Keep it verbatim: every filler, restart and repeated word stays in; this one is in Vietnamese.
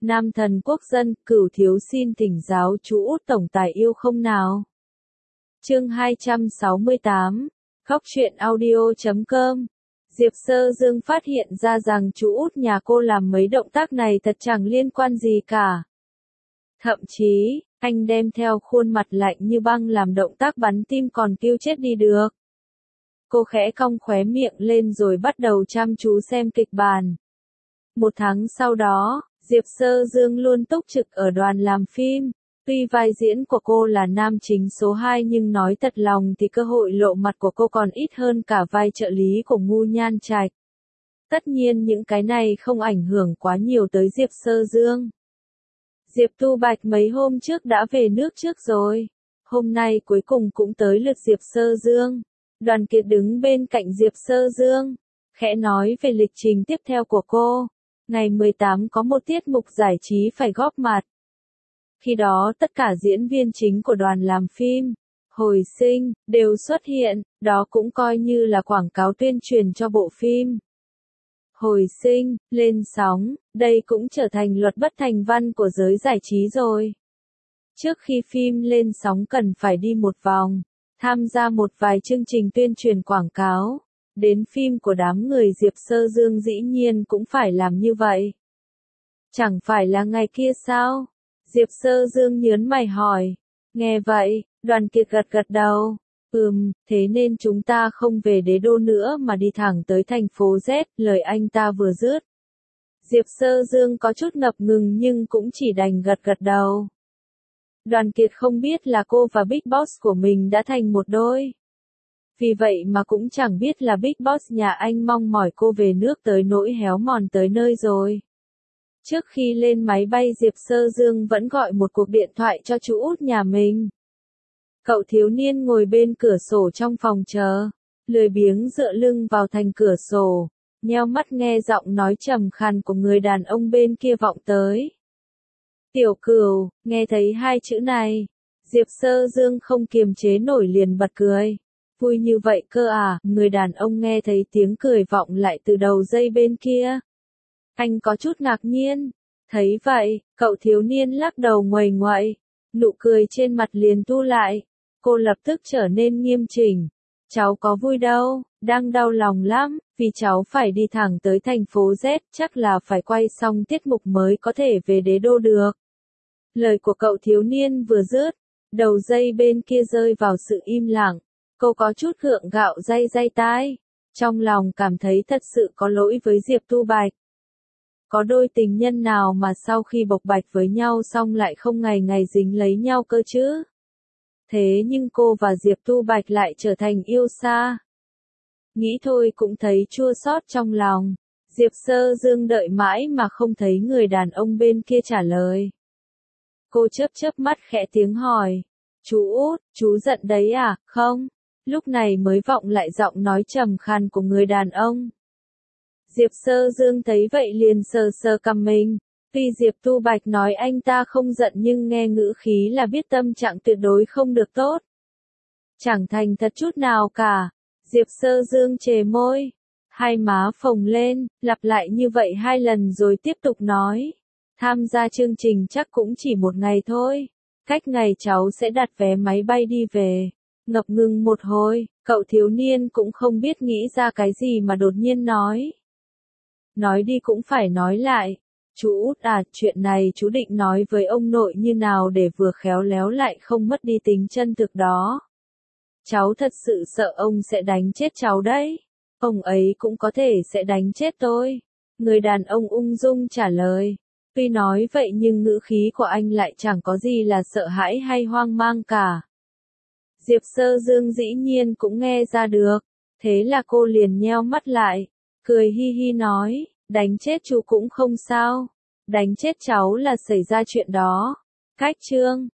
Nam thần quốc dân, Cửu thiếu xin thỉnh giáo chú Út tổng tài yêu không nào. Chương hai trăm sáu mươi tám, Khóc chuyện audio chấm com. Diệp Sơ Dương phát hiện ra rằng chú Út nhà cô làm mấy động tác này thật chẳng liên quan gì cả. Thậm chí, anh đem theo khuôn mặt lạnh như băng làm động tác bắn tim còn kêu chết đi được. Cô khẽ cong khóe miệng lên rồi bắt đầu chăm chú xem kịch bản. Một tháng sau đó, Diệp Sơ Dương luôn túc trực ở đoàn làm phim. Tuy vai diễn của cô là nam chính số hai nhưng nói thật lòng thì cơ hội lộ mặt của cô còn ít hơn cả vai trợ lý của Ngu Nhan Trạch. Tất nhiên những cái này không ảnh hưởng quá nhiều tới Diệp Sơ Dương. Diệp Tu Bạch mấy hôm trước đã về nước trước rồi. Hôm nay cuối cùng cũng tới lượt Diệp Sơ Dương. Đoàn Kiệt đứng bên cạnh Diệp Sơ Dương, khẽ nói về lịch trình tiếp theo của cô. Ngày mười tám có một tiết mục giải trí phải góp mặt. Khi đó tất cả diễn viên chính của đoàn làm phim, hồi sinh, đều xuất hiện, đó cũng coi như là quảng cáo tuyên truyền cho bộ phim. Hồi sinh, lên sóng, đây cũng trở thành luật bất thành văn của giới giải trí rồi. Trước khi phim lên sóng cần phải đi một vòng, tham gia một vài chương trình tuyên truyền quảng cáo. Đến phim của đám người Diệp Sơ Dương dĩ nhiên cũng phải làm như vậy. Chẳng phải là ngày kia sao? Diệp Sơ Dương nhớn mày hỏi. Nghe vậy, Đoàn Kiệt gật gật đầu. Ừm, thế nên chúng ta không về Đế Đô nữa mà đi thẳng tới thành phố Z, lời anh ta vừa dứt. Diệp Sơ Dương có chút ngập ngừng nhưng cũng chỉ đành gật gật đầu. Đoàn Kiệt không biết là cô và Big Boss của mình đã thành một đôi. Vì vậy mà cũng chẳng biết là Big Boss nhà anh mong mỏi cô về nước tới nỗi héo mòn tới nơi rồi. Trước khi lên máy bay Diệp Sơ Dương vẫn gọi một cuộc điện thoại cho chú Út nhà mình. Cậu thiếu niên ngồi bên cửa sổ trong phòng chờ, lười biếng dựa lưng vào thành cửa sổ, nheo mắt nghe giọng nói trầm khàn của người đàn ông bên kia vọng tới. Tiểu Cửu, nghe thấy hai chữ này, Diệp Sơ Dương không kiềm chế nổi liền bật cười. Vui như vậy cơ à, người đàn ông nghe thấy tiếng cười vọng lại từ đầu dây bên kia. Anh có chút ngạc nhiên. Thấy vậy, cậu thiếu niên lắc đầu nguầy nguậy, nụ cười trên mặt liền thu lại. Cô lập tức trở nên nghiêm chỉnh. Cháu có vui đâu, đang đau lòng lắm, vì cháu phải đi thẳng tới thành phố Z, chắc là phải quay xong tiết mục mới có thể về Đế Đô được. Lời của cậu thiếu niên vừa dứt, đầu dây bên kia rơi vào sự im lặng. Cô có chút gượng gạo day day tai, trong lòng cảm thấy thật sự có lỗi với Diệp Tu Bạch. Có đôi tình nhân nào mà sau khi bộc bạch với nhau xong lại không ngày ngày dính lấy nhau cơ chứ? Thế nhưng cô và Diệp Tu Bạch lại trở thành yêu xa. Nghĩ thôi cũng thấy chua xót trong lòng. Diệp Sơ Dương đợi mãi mà không thấy người đàn ông bên kia trả lời. Cô chớp chớp mắt khẽ tiếng hỏi. Chú Út, chú giận đấy à, không? Lúc này mới vọng lại giọng nói trầm khàn của người đàn ông. Diệp Sơ Dương thấy vậy liền sờ sờ cằm mình. Tuy Diệp Tu Bạch nói anh ta không giận nhưng nghe ngữ khí là biết tâm trạng tuyệt đối không được tốt. Chẳng thành thật chút nào cả. Diệp Sơ Dương chề môi, hai má phồng lên, lặp lại như vậy hai lần rồi tiếp tục nói. Tham gia chương trình chắc cũng chỉ một ngày thôi. Cách ngày cháu sẽ đặt vé máy bay đi về. Ngập ngừng một hồi, cậu thiếu niên cũng không biết nghĩ ra cái gì mà đột nhiên nói. Nói đi cũng phải nói lại. Chú Út à, chuyện này chú định nói với ông nội như nào để vừa khéo léo lại không mất đi tính chân thực đó. Cháu thật sự sợ ông sẽ đánh chết cháu đấy. Ông ấy cũng có thể sẽ đánh chết tôi. Người đàn ông ung dung trả lời. Tuy nói vậy nhưng ngữ khí của anh lại chẳng có gì là sợ hãi hay hoang mang cả. Diệp Sơ Dương dĩ nhiên cũng nghe ra được. Thế là cô liền nheo mắt lại, cười hi hi nói, đánh chết chú cũng không sao. Đánh chết cháu là xảy ra chuyện đó. Cách chương.